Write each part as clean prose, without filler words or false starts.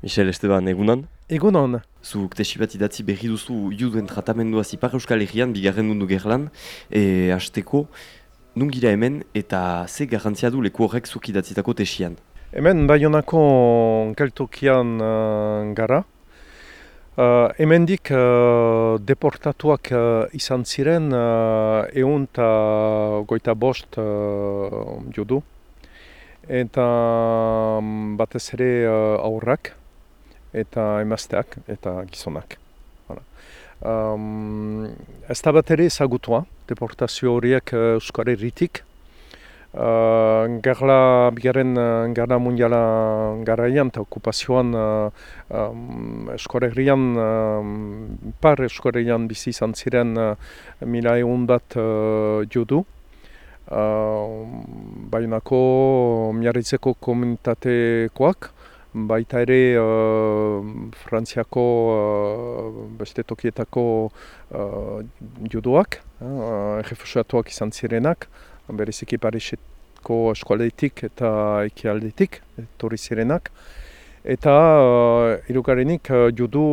Michel Esteban, egunan? Egunon. Zuk tesi bat idatzi berri duzu juden tratamenduaz Ipar Euskal Herrian, bigarren mundu gerlan, hasteko, nun gira hemen eta ze garrantzia du leku horrek zuk idatzitako tesian? Hemen Baionako geltokian gara. Hemendik deportatuak izan ziren 105 judu. Eta batez ere aurrak eta emazteak eta gizonak. Ez da bat ere ezagutua, deportazio horiek Euskal Herritik. Bigarren Gerra Mundiala garaian eta okupazioan Euskal Herrian, Ipar Euskal Herrian bizi izan ziren 1100 judu. Baionako Miarritzeko komunitatekoak, baita ere Frantziako beste tokietako juduak, errefuxiatuak izan zirenak, bereziki Pariseko eskualdetik eta ekialdetik etorri zirenak. Eta hirugarrenik judu,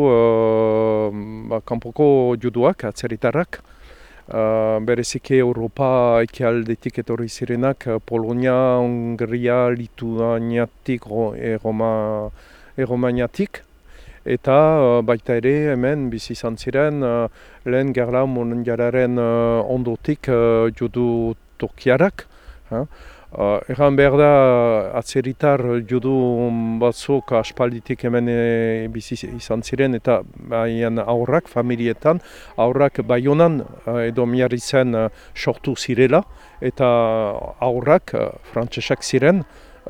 kanpoko juduak, atzerritarrak, bereziki Europa ekialdetik etorri zirenak, Polonia, Hungria, Lituaniatik, Erromaniatik. Eta baita ere hemen bizi izan ziren lehen Gerra Mundialaren ondotik judu turkiarak. Egan behar da atzerritar judu batzuk aspalditik hemen bizi izan ziren eta haien aurrak, familietan, aurrak Baionan edo Miarritzen sortu zirela eta aurrak frantsesak ziren.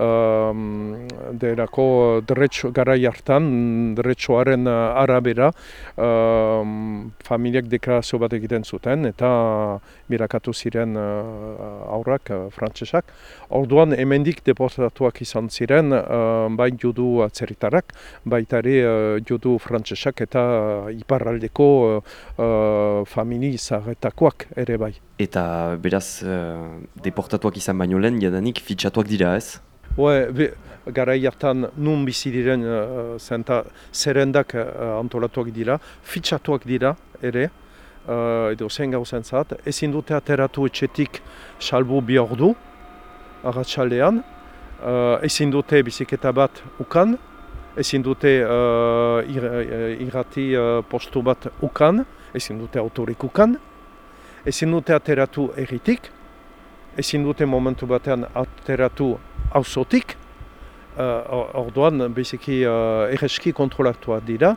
Derako garai hartan, derretxoaren arabera familiak deklarazio bat egiten zuten eta birakatu ziren aurrak frantsesak. Orduan hemendik deportatuak izan ziren bai judu atzerritarrak, baita ere judu frantsesak eta iparraldeko famili zaharretakoak ere bai. Eta beraz, deportatuak izan baino lehen, jadanik fitxatuak dira ez? Garai hartan nun bizi diren zerrendak antolatuak dira, fitxatuak dira ere, edo zen gauzen zat, ezin dute ateratu etxetik salbu 2 ordu, arratsaldean, ezin dute biziketa bat ukan, ezin dute irrati postu bat ukan, ezin dute autorik ukan, ezin dute ateratu erritik, ezin dute momentu batean ateratu auzotik, orduan biziki erreski kontrolatuak dira.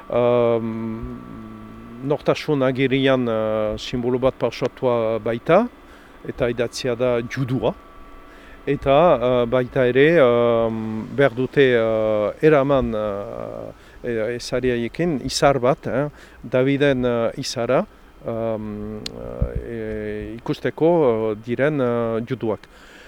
Nortasun agirian simbolo bat pausatua baita, eta idatzia da judua. Eta baita ere behar dute eraman ezariaiekin izar bat, Daviden izara, ikusteko diren juduak.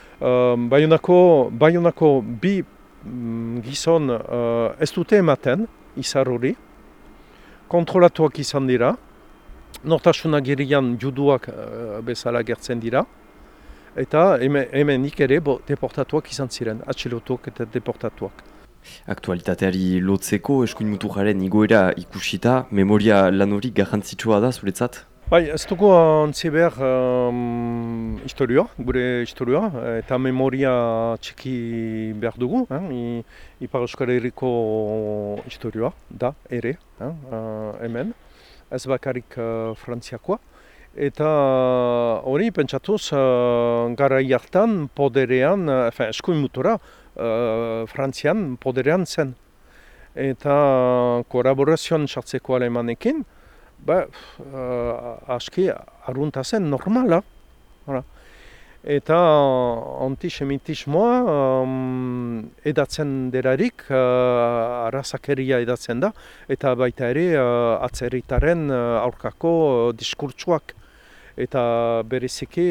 Baionako bi gizon ez dute ematen izar hori, kontrolatuak izan dira, nortasun agirian juduak bezala gertzen dira, eta hemenik ere deportatuak izan ziren, atxilotuak eta deportatuak. Aktualitateari lotzeko eskuin muturraren igoera ikusita, memoria lan hori garrantzitsua da zuretzat? Bai, ez dugu antzi behar gure historioa, eta memoria txiki behar dugu, Ipar Euskal Herriko historioa da ere, hemen, ez bakarrik frantziakoa. Eta hori pentsatuz garai hartan poderean, eskuin mutura, Frantzian poderean zen. Eta kolaborazioan sartzeko alemanekin, aski arrunta zen normala. Eta antisemitismoa edatzen derarik, arrazakeria edatzen da, eta baita ere atzerritaren aurkako diskurtsuak. Eta bereziki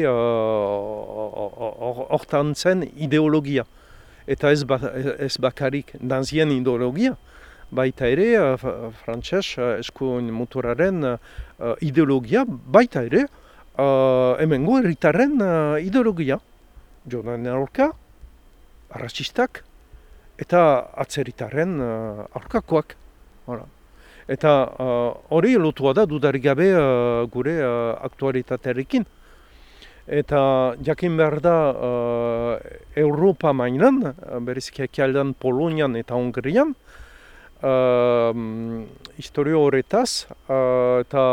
hortan zen ideologia. Eta ez bakarik nazien ideologia, baita ere frantses eskuin muturaren ideologia, baita ere hemengo herritarren ideologia. Jonan aurka, arrazistak, eta atzerritaren aurkakoak. Hala. Eta hori lotua da dudarik gabe gure aktualitatearekin. Eta jakin behar da Europa mainan, bereziki ekialdean Polonian eta Hongrian, historio horretaz eta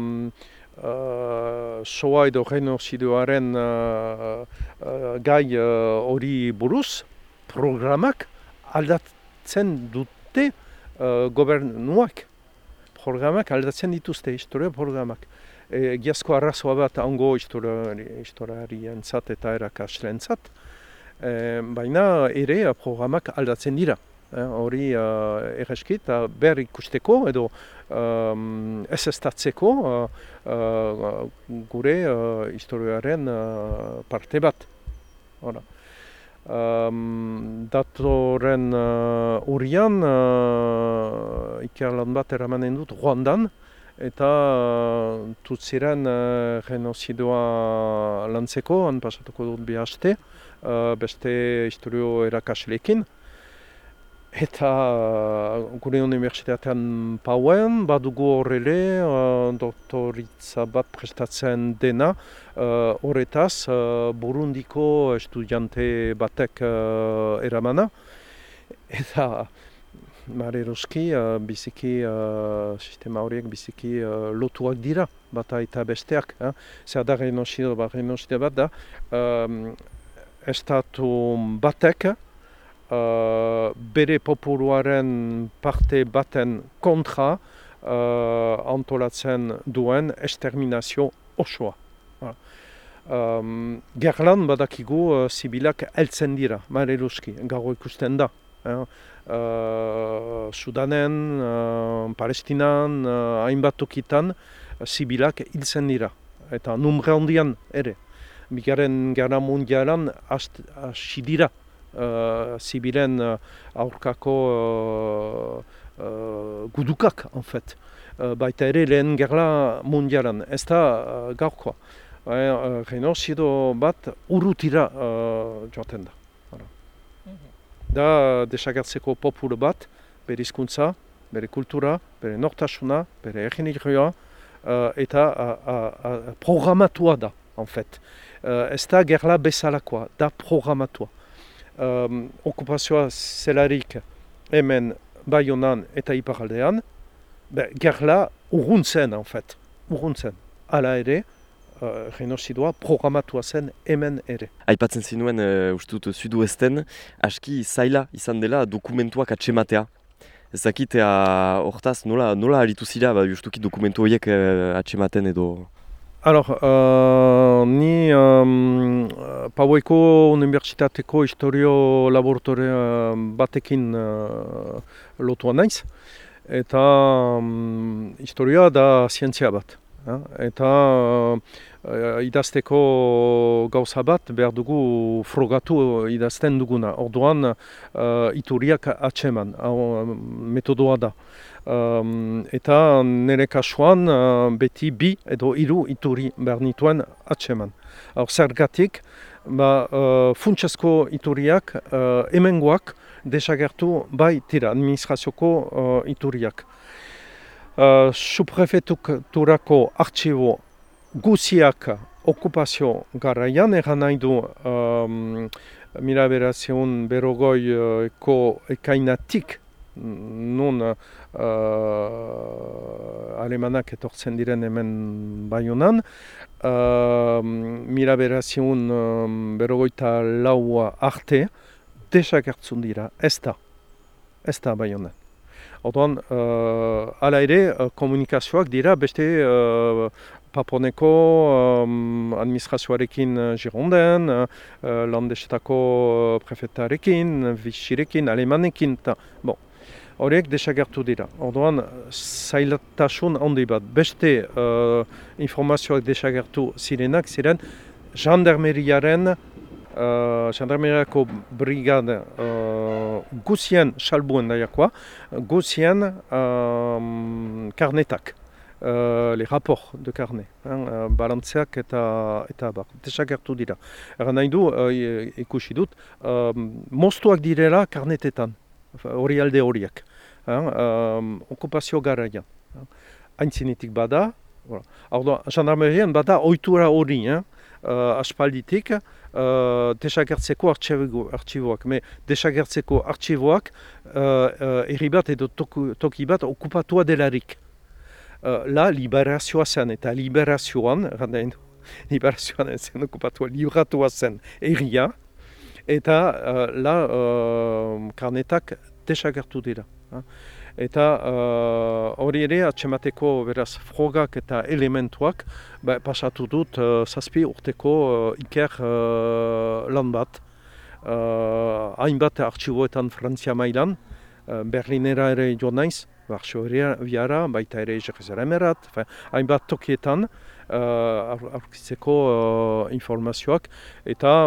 soa edo genozidoaren gai hori buruz programak aldatzen dute gobernuak. Programak aldatzen dituzte, historio programak. Egiazko arrazoa bat hango historiarientzat eta erakaslentzat, baina ere programak aldatzen dira. Hori erreski eta behar ikusteko edo ezeztatzeko gure historiaren parte bat. Hora. Datoren urrian ikerlan bat eramanen dut Ruandan, eta Tutsiren genozidoa lantzeko, han pasatuko dut bi haste, beste historio erakasleekin. Eta gure unibertsitatean Pauen badugu horrele doktoritza bat prestatzen dena horretaz Burundiko estudiante batek eramana. Eta mareroski biziki sistema horiek biziki lotuak dira bata eta besteak. Zer da genozida bat da estatu batek bere populuaren parte baten kontra antolatzen duen exterminazio osoa. Gerlan badakigu zibilak heltzen dira, mareruski, gaur ikusten da. Sudanen, Palestinan, hainbat tokitan zibilak hiltzen dira. Eta numre handian ere. Bigarren Gerra Mundialan hasi dira. Zibilen aurkako gudukak, en fait. Baita ere lehen Gerra Mundialan, ez da gaurkoa. Genozido bat urrutira joaten da. Da desagertzeko populu bat, bere hizkuntza, bere kultura, bere nortasuna, bere errenirioa, eta programatua da, en fait. Ez da gerla bezalakoa, da programatua. Okupazioa zelarik hemen Baionan eta Iparraldean, gerla urruntzen, en fait. Urruntzen. Hala ere, genozidoa programatua zen hemen ere. Aipatzen zinuen, uste dut, Sudoesten, aski zaila izan dela dokumentuak atxematea. Ez dakit, hortaz, nola aritu zira, justuki dokumentu horiek atxematen edo... Alors, ni Paueko Unibertsitateko historio laboratore batekin lotua naiz, eta historia da zientzia bat. Eta idazteko gauza bat behar dugu frogatu idazten duguna. Orduan ituriak atseman, metodoa da. Eta nire kasuan beti bi edo hiru ituri behar nituen atseman. Zergatik, funtsezko ituriak hemengoak desagertu bai tira administrazioko ituriak. Subprefeturako artxibo guziak okupazio garaian eran nahi du 1950ko ekainatik non alemanak etortzen diren hemen Baionan, 1954 arte desagertzen dira, ez da Baionan. Orduan, hala ere, komunikazioak dira beste Paponeko administrazioarekin Gironden, landestetako prefetarekin, Vichyrekin, alemanekin, eta horiek desagertu dira. Orduan, zailtasun handi bat. Beste informazioak desagertu ziren Gendarmeriako brigade guzien salbuen daiakoa, guzien karnetak. les rapports de carnet, balantzeak eta bar, desagertu dira. Egan nahi du, ikusi dut, moztuak direla karnetetan, hori alde horiak, okupazio garaian. Aintzinetik bada, jandarmerian bada ohitura hori, aspalditik, desagertzeko artxiboak. Desagertzeko artxiboak herri bat edo toki bat okupatua delarik. La liberazioa zen, eta liberazioan, liberazioan zen okupatua, libratua zen herria, eta la karnetak desagertu dira. Eta hori ere atxemateko beraz frogak eta elementuak pasatu dut 7 urteko iker lan bat. Hainbat artxiboetan Frantzia mailan, Berlinera ere jo naiz, Varsoviara, baita ere Jerusalem-erat, hainbat tokietan aurkitzeko informazioak. Eta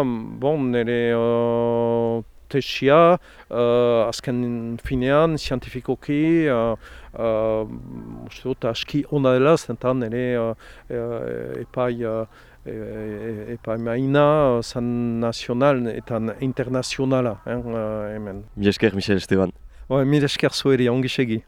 nire tesia, azken finean, zientifikoki, uste dut aski ona dela, zentan ere epai maina, zan nazional eta internazionala hemen. Mila esker, Michel Esteban. Mila esker zueri, ongi segi.